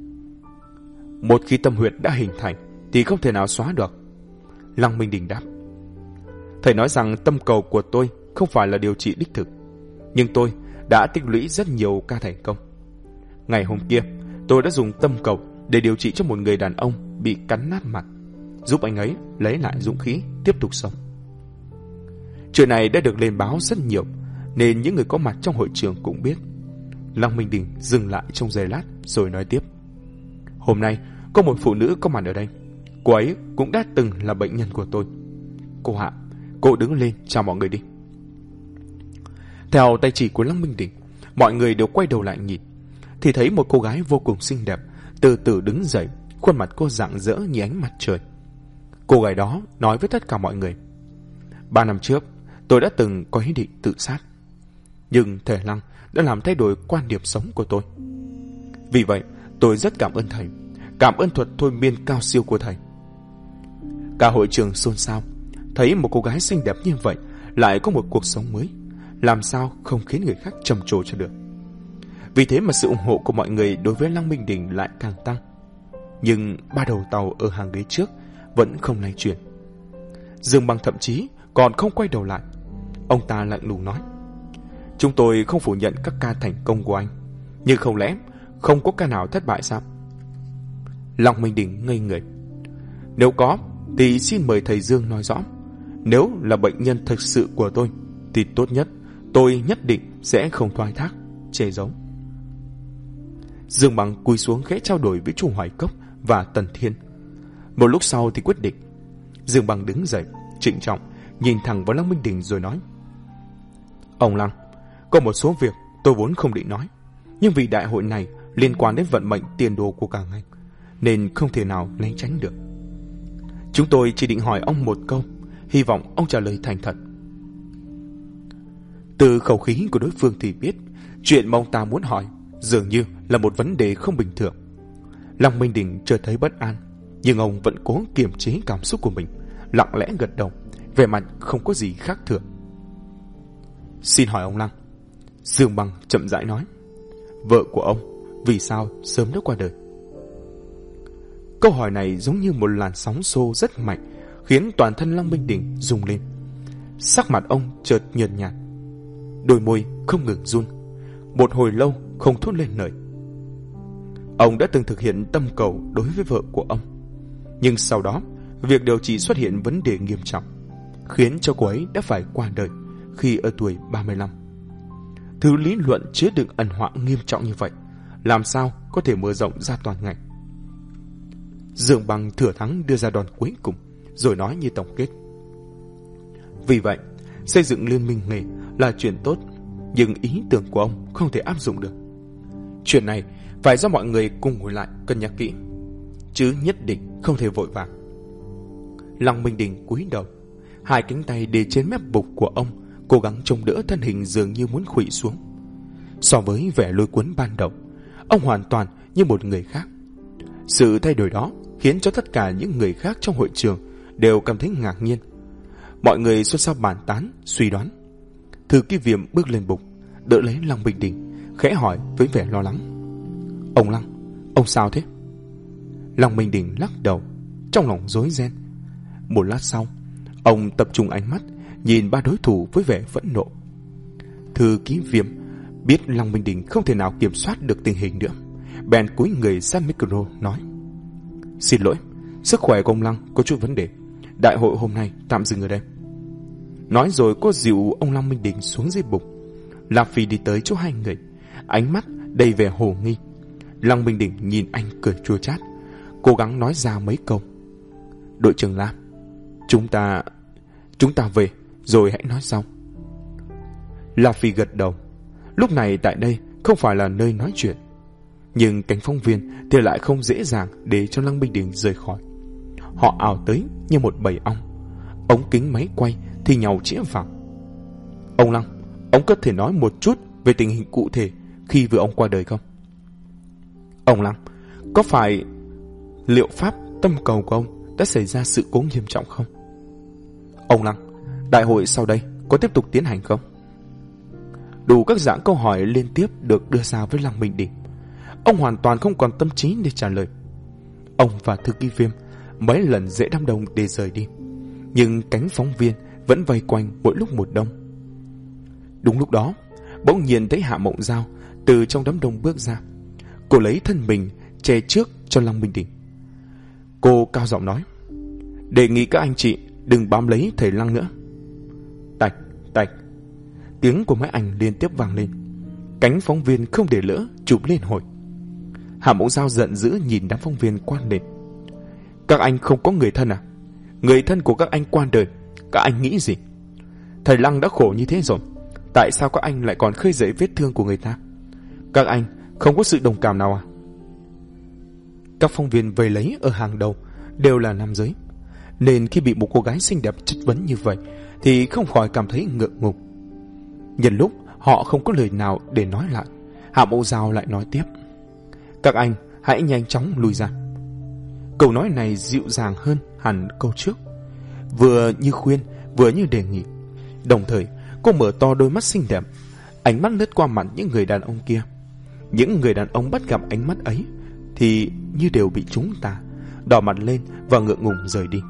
Một khi tâm huyệt đã hình thành thì không thể nào xóa được." Lăng Minh Đình đáp: "Thầy nói rằng tâm cầu của tôi không phải là điều trị đích thực, nhưng tôi đã tích lũy rất nhiều ca thành công. Ngày hôm kia, tôi đã dùng tâm cầu để điều trị cho một người đàn ông bị cắn nát mặt, giúp anh ấy lấy lại dũng khí tiếp tục sống." Chuyện này đã được lên báo rất nhiều, nên những người có mặt trong hội trường cũng biết. Lăng Minh Đình dừng lại trong giây lát rồi nói tiếp: "Hôm nay có một phụ nữ có mặt ở đây. Cô ấy cũng đã từng là bệnh nhân của tôi. Cô Hạ, cô đứng lên chào mọi người đi." Theo tay chỉ của Lăng Minh Đình, mọi người đều quay đầu lại nhìn, thì thấy một cô gái vô cùng xinh đẹp từ từ đứng dậy, khuôn mặt cô rạng rỡ như ánh mặt trời. Cô gái đó nói với tất cả mọi người: "Ba năm trước, tôi đã từng có ý định tự sát, nhưng thầy Lăng đã làm thay đổi quan điểm sống của tôi. Vì vậy, tôi rất cảm ơn thầy, cảm ơn thuật thôi miên cao siêu của thầy." Cả hội trường xôn xao, thấy một cô gái xinh đẹp như vậy lại có một cuộc sống mới, làm sao không khiến người khác trầm trồ cho được. Vì thế mà sự ủng hộ của mọi người đối với Lăng Minh Đình lại càng tăng. Nhưng ba đầu tàu ở hàng ghế trước vẫn không lay chuyển. Dương Bằng thậm chí còn không quay đầu lại. Ông ta lạnh lùng nói: "Chúng tôi không phủ nhận các ca thành công của anh, nhưng không lẽ không có ca nào thất bại sao?" Lăng Minh Đình ngây người: "Nếu có thì xin mời thầy Dương nói rõ. Nếu là bệnh nhân thực sự của tôi thì tốt nhất tôi nhất định sẽ không thoái thác, che giấu." Dương Bằng cúi xuống khẽ trao đổi với Chu Hoài Cốc và Tần Thiên. Một lúc sau thì quyết định. Dương Bằng đứng dậy, trịnh trọng nhìn thẳng vào Lăng Minh Đình rồi nói: "Ông Lăng, có một số việc tôi vốn không định nói, nhưng vì đại hội này liên quan đến vận mệnh tiền đồ của cả ngành, nên không thể nào né tránh được. Chúng tôi chỉ định hỏi ông một câu, hy vọng ông trả lời thành thật." Từ khẩu khí của đối phương thì biết chuyện mà ông ta muốn hỏi dường như là một vấn đề không bình thường. Lăng Minh Đình chợt thấy bất an, nhưng ông vẫn cố kiềm chế cảm xúc của mình, lặng lẽ gật đầu, vẻ mặt không có gì khác thường. "Xin hỏi ông Lăng," Dương Bằng chậm rãi nói, "vợ của ông vì sao sớm đã qua đời?" Câu hỏi này giống như một làn sóng xô rất mạnh, khiến toàn thân Lăng Minh Đình rung lên. Sắc mặt ông chợt nhợt nhạt, đôi môi không ngừng run, một hồi lâu không thốt lên lời. Ông đã từng thực hiện tâm cầu đối với vợ của ông, nhưng sau đó việc điều trị xuất hiện vấn đề nghiêm trọng, khiến cho cô ấy đã phải qua đời khi ở tuổi ba mươi lăm. Thứ lý luận chứa đựng ẩn họa nghiêm trọng như vậy, làm sao có thể mở rộng ra toàn ngành? Dương Bằng thừa thắng đưa ra đòn cuối cùng, rồi nói như tổng kết: "Vì vậy, xây dựng liên minh nghề là chuyện tốt, nhưng ý tưởng của ông không thể áp dụng được. Chuyện này phải do mọi người cùng ngồi lại cân nhắc kỹ, chứ nhất định không thể vội vàng." Lăng Minh Đình cúi đầu, hai cánh tay để trên mép bục của ông, cố gắng chống đỡ thân hình dường như muốn khuỵu xuống. So với vẻ lôi cuốn ban đầu, ông hoàn toàn như một người khác. Sự thay đổi đó khiến cho tất cả những người khác trong hội trường đều cảm thấy ngạc nhiên. Mọi người xôn xao bàn tán, suy đoán. Thư ký Viêm bước lên bục, đỡ lấy Lăng Minh Đình, khẽ hỏi với vẻ lo lắng: "Ông Lăng, ông sao thế?" Lăng Minh Đình lắc đầu, trong lòng rối ren. Một lát sau, ông tập trung ánh mắt nhìn ba đối thủ với vẻ phẫn nộ. Thư ký Viêm biết Lăng Minh Đình không thể nào kiểm soát được tình hình nữa, bèn cúi người sát micro nói: "Xin lỗi, sức khỏe của ông Lăng có chút vấn đề, đại hội hôm nay tạm dừng ở đây." Nói rồi cô dìu ông Lăng Minh Đình xuống dưới bục. La Phi đi tới chỗ hai người, ánh mắt đầy vẻ hồ nghi. Lăng Minh Đình nhìn anh cười chua chát, cố gắng nói ra mấy câu: "Đội trưởng Lam, chúng ta chúng ta về rồi hãy nói sau." La Phi gật đầu. Lúc này tại đây không phải là nơi nói chuyện, nhưng cánh phóng viên thì lại không dễ dàng để cho Lăng Minh Đình rời khỏi. Họ ào tới như một bầy ong, ống kính máy quay thì nhau chĩa vào. "Ông Lăng, ông có thể nói một chút về tình hình cụ thể khi vừa ông qua đời không? Ông Lăng, có phải liệu pháp tâm cầu của ông đã xảy ra sự cố nghiêm trọng không? Ông Lăng, đại hội sau đây có tiếp tục tiến hành không?" Đủ các dạng câu hỏi liên tiếp được đưa ra với Lăng Minh Đình. Ông hoàn toàn không còn tâm trí để trả lời. Ông và thư ký Viêm mấy lần dễ đám đông để rời đi, nhưng cánh phóng viên vẫn vây quanh mỗi lúc một đông. Đúng lúc đó, bỗng nhiên thấy Hạ Mộng Giao từ trong đám đông bước ra. Cô lấy thân mình che trước cho Lăng Minh Đình. Cô cao giọng nói: "Đề nghị các anh chị đừng bám lấy thầy Lăng nữa." Tạch, tạch, tiếng của máy ảnh liên tiếp vang lên. Cánh phóng viên không để lỡ chụp lên hồi. Hạ Mộng Giao giận dữ nhìn đám phóng viên quát lên: "Các anh không có người thân à? Người thân của các anh qua đời, các anh nghĩ gì? Thầy Lăng đã khổ như thế rồi, tại sao các anh lại còn khơi dậy vết thương của người ta? Các anh không có sự đồng cảm nào à?" Các phóng viên vây lấy ở hàng đầu đều là nam giới, nên khi bị một cô gái xinh đẹp chất vấn như vậy thì không khỏi cảm thấy ngượng ngùng. Nhân lúc họ không có lời nào để nói lại, Hạ Mộng Giao lại nói tiếp: "Các anh hãy nhanh chóng lùi ra." Câu nói này dịu dàng hơn hẳn câu trước, vừa như khuyên vừa như đề nghị. Đồng thời cô mở to đôi mắt xinh đẹp, ánh mắt lướt qua mặt những người đàn ông kia. Những người đàn ông bắt gặp ánh mắt ấy thì như đều bị chúng ta đỏ mặt lên và ngượng ngùng rời đi.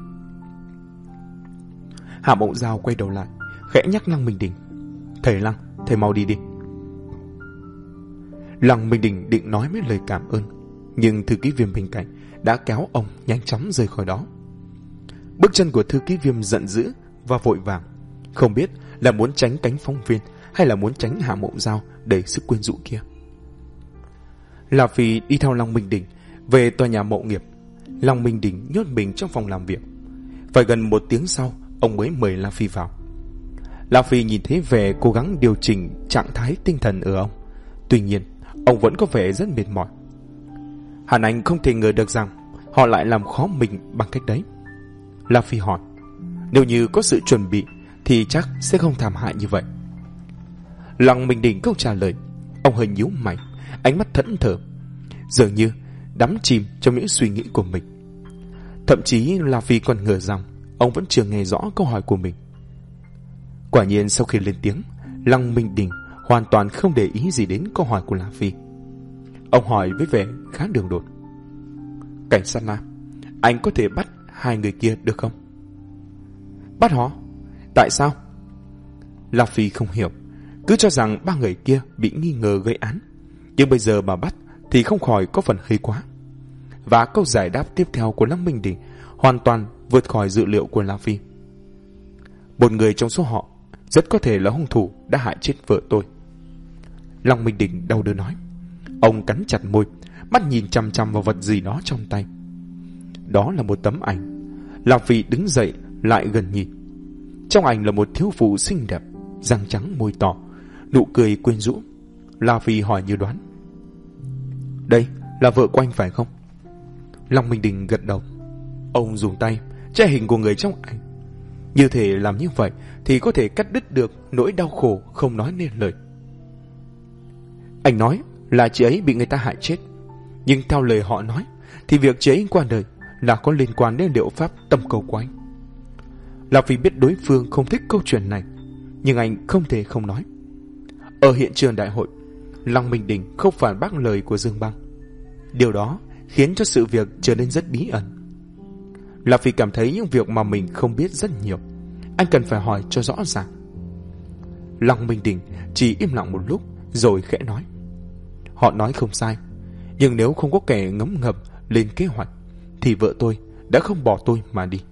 Hạ Mộng Giao quay đầu lại, khẽ nhắc Lăng Minh Đình: "Thầy Lăng, thầy mau đi đi." Lăng Minh Đình định nói mấy lời cảm ơn, nhưng thư ký Viêm bên cạnh đã kéo ông nhanh chóng rời khỏi đó. Bước chân của thư ký Viêm giận dữ và vội vàng, không biết là muốn tránh cánh phóng viên hay là muốn tránh Hạ Mộng Giao đầy sức quyến rũ kia. La Phi đi theo Lăng Minh Đình về tòa nhà Mậu Nghiệp. Lăng Minh Đình nhốt mình trong phòng làm việc. Phải gần một tiếng sau, ông mới mời La Phi vào. La Phi nhìn thấy vẻ cố gắng điều chỉnh trạng thái tinh thần ở ông. Tuy nhiên, ông vẫn có vẻ rất mệt mỏi. Hàn Anh không thể ngờ được rằng họ lại làm khó mình bằng cách đấy. La Phi hỏi: "Nếu như có sự chuẩn bị thì chắc sẽ không thảm hại như vậy." Lăng Minh Đình không trả lời. Ông hơi nhíu mày, ánh mắt thẫn thờ, dường như đắm chìm trong những suy nghĩ của mình. Thậm chí La Phi còn ngờ rằng ông vẫn chưa nghe rõ câu hỏi của mình. Quả nhiên sau khi lên tiếng, Lăng Minh Đình hoàn toàn không để ý gì đến câu hỏi của La Phi. Ông hỏi với vẻ khá đường đột: "Cảnh sát La, anh có thể bắt hai người kia được không?" "Bắt họ? Tại sao?" La Phi không hiểu, cứ cho rằng ba người kia bị nghi ngờ gây án, nhưng bây giờ mà bắt thì không khỏi có phần hơi quá. Và câu giải đáp tiếp theo của Lăng Minh Đình hoàn toàn vượt khỏi dự liệu của La Phi. "Một người trong số họ rất có thể là hung thủ đã hại chết vợ tôi." Lăng Minh Đình đau đớn nói. Ông cắn chặt môi, mắt nhìn chằm chằm vào vật gì đó trong tay. Đó là một tấm ảnh. La Phi đứng dậy lại gần nhìn. Trong ảnh là một thiếu phụ xinh đẹp, răng trắng môi tỏ, nụ cười quyến rũ. La Phi hỏi như đoán: "Đây là vợ của anh phải không?" Lăng Minh Đình gật đầu. Ông dùng tay che hình của người trong ảnh. Như thể làm như vậy thì có thể cắt đứt được nỗi đau khổ không nói nên lời. "Anh nói là chị ấy bị người ta hại chết, nhưng theo lời họ nói thì việc chị ấy qua đời là có liên quan đến liệu pháp tâm cầu của anh." La Phi biết đối phương không thích câu chuyện này, nhưng anh không thể không nói. Ở hiện trường đại hội, Lăng Minh Đình không phản bác lời của Dương Băng. Điều đó khiến cho sự việc trở nên rất bí ẩn. Là vì cảm thấy những việc mà mình không biết rất nhiều, anh cần phải hỏi cho rõ ràng. Lăng Minh Đình chỉ im lặng một lúc rồi khẽ nói: Họ nói không sai, nhưng nếu không có kẻ ngấm ngầm lên kế hoạch thì vợ tôi đã không bỏ tôi mà đi.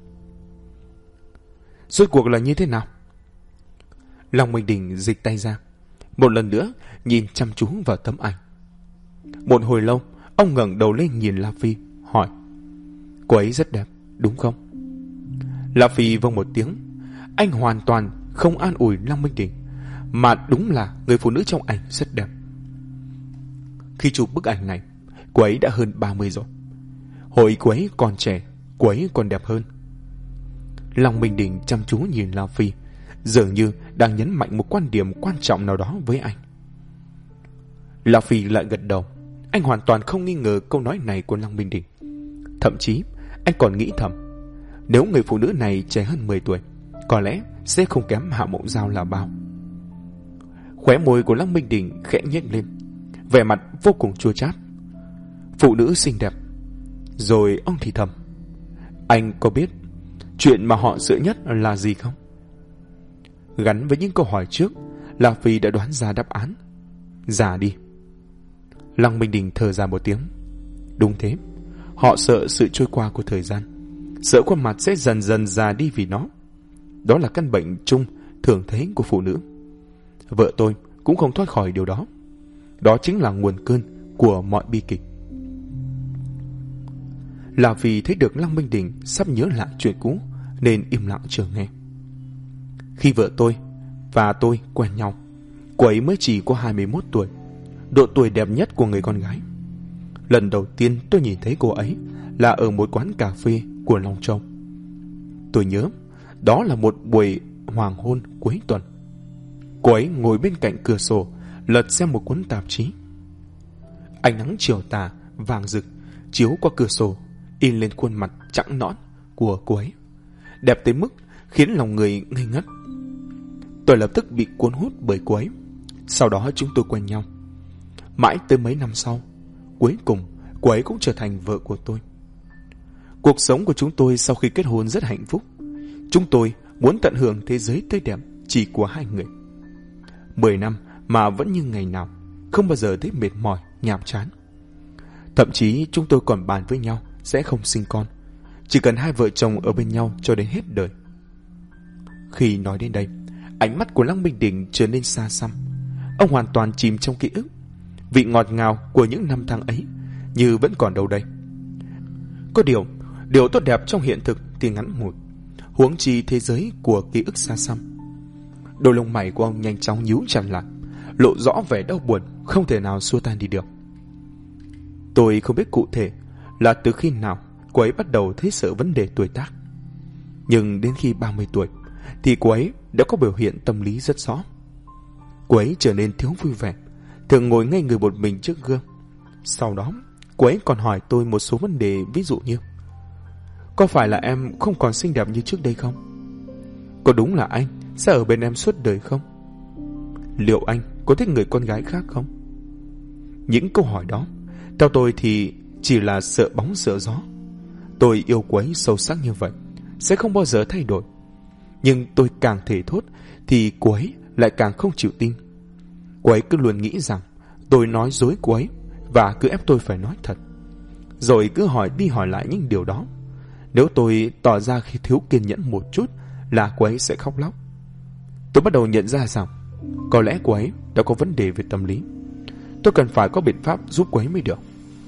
Rốt cuộc là như thế nào? Lăng Minh Đình dịch tay ra, một lần nữa nhìn chăm chú vào tấm ảnh. Một hồi lâu, ông ngẩng đầu lên nhìn La Phi, hỏi: Cô ấy rất đẹp, đúng không? La Phi vâng một tiếng. Anh hoàn toàn không an ủi Lăng Minh Đình, mà đúng là người phụ nữ trong ảnh rất đẹp. Khi chụp bức ảnh này, cô ấy đã hơn ba mươi rồi. Hồi cô ấy còn trẻ, cô ấy còn đẹp hơn. Lăng Minh Đình chăm chú nhìn La Phi, dường như đang nhấn mạnh một quan điểm quan trọng nào đó với anh. La Phi lại gật đầu. Anh hoàn toàn không nghi ngờ câu nói này của Lăng Minh Đình. Thậm chí anh còn nghĩ thầm, nếu người phụ nữ này trẻ hơn mười tuổi, có lẽ sẽ không kém Hạ Mộng Giao là bao. Khóe môi của Lăng Minh Đình khẽ nhếch lên, vẻ mặt vô cùng chua chát. Phụ nữ xinh đẹp. Rồi ông thì thầm: Anh có biết chuyện mà họ sợ nhất là gì không? Gắn với những câu hỏi trước, La Phi đã đoán ra đáp án: già đi. Lăng Minh Đình thở ra một tiếng. Đúng thế, họ sợ sự trôi qua của thời gian, sợ khuôn mặt sẽ dần dần già đi vì nó. Đó là căn bệnh chung thường thấy của phụ nữ. Vợ tôi cũng không thoát khỏi điều đó. Đó chính là nguồn cơn của mọi bi kịch. Là vì thấy được Lăng Minh Đình sắp nhớ lại chuyện cũ nên im lặng chờ nghe. Khi vợ tôi và tôi quen nhau, cô ấy mới chỉ có hai mươi mốt tuổi, độ tuổi đẹp nhất của người con gái. Lần đầu tiên tôi nhìn thấy cô ấy là ở một quán cà phê của Long Châu. Tôi nhớ đó là một buổi hoàng hôn cuối tuần. Cô ấy ngồi bên cạnh cửa sổ lật xem một cuốn tạp chí. Ánh nắng chiều tà vàng rực chiếu qua cửa sổ, in lên khuôn mặt trắng nõn của cô ấy, đẹp tới mức khiến lòng người ngây ngất. Tôi lập tức bị cuốn hút bởi cô ấy. Sau đó chúng tôi quen nhau. Mãi tới mấy năm sau, cuối cùng cô ấy cũng trở thành vợ của tôi. Cuộc sống của chúng tôi sau khi kết hôn rất hạnh phúc. Chúng tôi muốn tận hưởng thế giới tươi đẹp chỉ của hai người. Mười năm mà vẫn như ngày nào, không bao giờ thấy mệt mỏi, nhàm chán. Thậm chí chúng tôi còn bàn với nhau sẽ không sinh con, chỉ cần hai vợ chồng ở bên nhau cho đến hết đời. Khi nói đến đây, ánh mắt của Lăng Minh Đình trở nên xa xăm. Ông hoàn toàn chìm trong ký ức. Vị ngọt ngào của những năm tháng ấy như vẫn còn đâu đây. Có điều, điều tốt đẹp trong hiện thực thì ngắn ngủi, huống chi thế giới của ký ức xa xăm. Đôi lông mày của ông nhanh chóng nhíu chặt lại, lộ rõ vẻ đau buồn không thể nào xua tan đi được. Tôi không biết cụ thể là từ khi nào cô ấy bắt đầu thấy sợ vấn đề tuổi tác, nhưng đến khi ba mươi tuổi thì cô ấy đã có biểu hiện tâm lý rất rõ. Cô ấy trở nên thiếu vui vẻ, thường ngồi ngay người một mình trước gương. Sau đó cô ấy còn hỏi tôi một số vấn đề, ví dụ như: có phải là em không còn xinh đẹp như trước đây không? Có đúng là anh sẽ ở bên em suốt đời không? Liệu anh có thích người con gái khác không? Những câu hỏi đó theo tôi thì chỉ là sợ bóng sợ gió. Tôi yêu cô ấy sâu sắc như vậy, sẽ không bao giờ thay đổi. Nhưng tôi càng thề thốt thì cô ấy lại càng không chịu tin. Cô ấy cứ luôn nghĩ rằng tôi nói dối cô ấy và cứ ép tôi phải nói thật, rồi cứ hỏi đi hỏi lại những điều đó. Nếu tôi tỏ ra khi thiếu kiên nhẫn một chút là cô ấy sẽ khóc lóc. Tôi bắt đầu nhận ra rằng có lẽ cô ấy đã có vấn đề về tâm lý. Tôi cần phải có biện pháp giúp cô ấy mới được.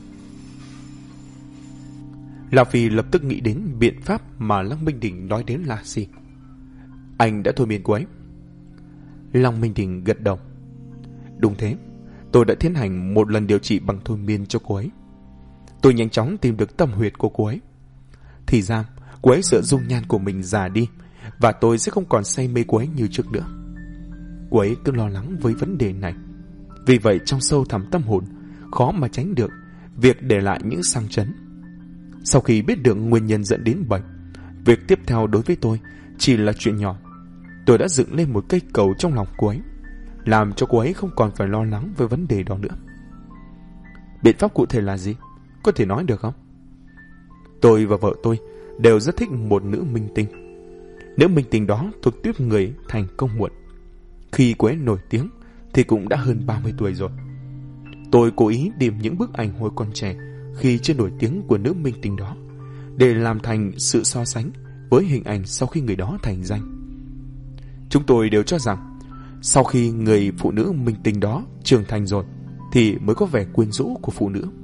Lão Phi lập tức nghĩ đến biện pháp mà Lăng Minh Đình nói đến là gì. Anh đã thôi miên cô ấy? Lăng Minh Đình gật đầu. Đúng thế, tôi đã tiến hành một lần điều trị bằng thôi miên cho cô ấy. Tôi nhanh chóng tìm được tâm huyệt của cô ấy. Thì ra cô ấy sợ dung nhan của mình già đi, và tôi sẽ không còn say mê cô ấy như trước nữa. Cô ấy cứ lo lắng với vấn đề này. Vì vậy trong sâu thẳm tâm hồn khó mà tránh được việc để lại những sang chấn. Sau khi biết được nguyên nhân dẫn đến bệnh, việc tiếp theo đối với tôi chỉ là chuyện nhỏ. Tôi đã dựng lên một cây cầu trong lòng cô ấy, làm cho cô ấy không còn phải lo lắng với vấn đề đó nữa. Biện pháp cụ thể là gì? có thể nói được không? Tôi và vợ tôi đều rất thích một nữ minh tinh. Nữ minh tinh đó thuộc tiếp người thành công muộn. Khi cô ấy nổi tiếng thì cũng đã hơn ba mươi tuổi rồi. Tôi cố ý tìm những bức ảnh hồi còn trẻ khi chưa nổi tiếng của nữ minh tinh đó để làm thành sự so sánh với hình ảnh sau khi người đó thành danh. Chúng tôi đều cho rằng sau khi người phụ nữ minh tinh đó trưởng thành rồi thì mới có vẻ quyến rũ của phụ nữ.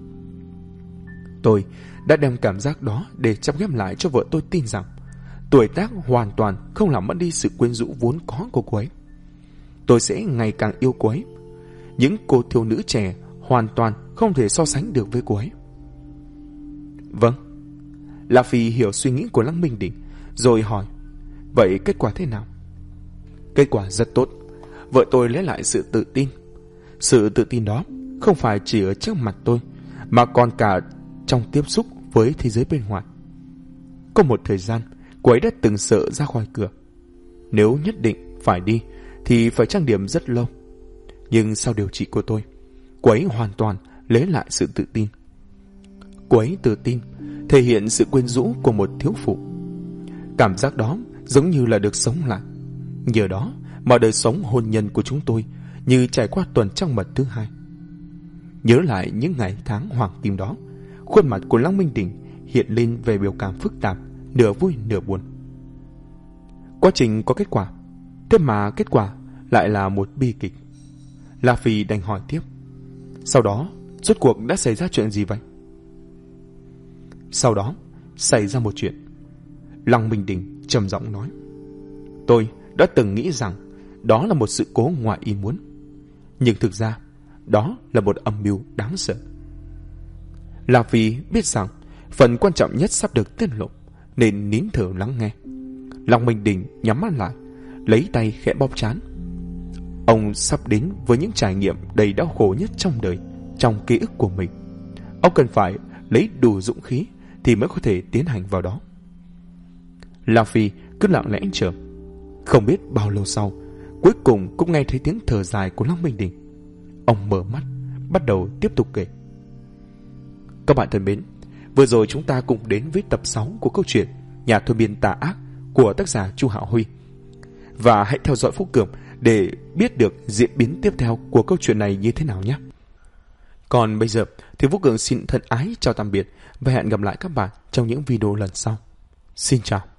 Tôi đã đem cảm giác đó để chắp ghép lại cho vợ tôi tin rằng tuổi tác hoàn toàn không làm mất đi sự quyến rũ vốn có của cô ấy. Tôi sẽ ngày càng yêu cô ấy. Những cô thiếu nữ trẻ hoàn toàn không thể so sánh được với cô ấy. Vâng. La Phi hiểu suy nghĩ của Lăng Minh Đỉnh, rồi hỏi, vậy kết quả thế nào? Kết quả rất tốt. Vợ tôi lấy lại sự tự tin. Sự tự tin đó không phải chỉ ở trước mặt tôi, mà còn cả trong tiếp xúc với thế giới bên ngoài. Có một thời gian, cô ấy đã từng sợ ra khỏi cửa. Nếu nhất định phải đi, thì phải trang điểm rất lâu. Nhưng sau điều trị của tôi, cô ấy hoàn toàn lấy lại sự tự tin. Cô ấy tự tin, thể hiện sự quyến rũ của một thiếu phụ. Cảm giác đó giống như là được sống lại. Nhờ đó mà đời sống hôn nhân của chúng tôi như trải qua tuần trăng mật thứ hai. Nhớ lại những ngày tháng hoàng kim đó, khuôn mặt của Lăng Minh Đỉnh hiện lên về biểu cảm phức tạp, nửa vui nửa buồn. Quá trình có kết quả, thế mà kết quả lại là một bi kịch. La Phi đành hỏi tiếp, sau đó rốt cuộc đã xảy ra chuyện gì vậy? Sau đó xảy ra một chuyện. Lăng Minh Đỉnh trầm giọng nói, tôi đã từng nghĩ rằng đó là một sự cố ngoài ý muốn, nhưng thực ra đó là một âm mưu đáng sợ. La Phi biết rằng phần quan trọng nhất sắp được tiết lộ, nên nín thở lắng nghe. Lăng Minh Đỉnh nhắm mắt lại, lấy tay khẽ bóp trán. Ông sắp đến với những trải nghiệm đầy đau khổ nhất trong đời, trong ký ức của mình. Ông cần phải lấy đủ dũng khí thì mới có thể tiến hành vào đó. La Phi cứ lặng lẽ chờ. Không biết bao lâu sau, cuối cùng cũng nghe thấy tiếng thở dài của Lăng Minh Đỉnh. Ông mở mắt, bắt đầu tiếp tục kể. Các bạn thân mến, vừa rồi chúng ta cùng đến với tập sáu của câu chuyện Nhà thôi miên tà ác của tác giả Chu Hạo Huy. Và hãy theo dõi Phúc Cường để biết được diễn biến tiếp theo của câu chuyện này như thế nào nhé. Còn bây giờ thì Phúc Cường xin thân ái chào tạm biệt và hẹn gặp lại các bạn trong những video lần sau. Xin chào.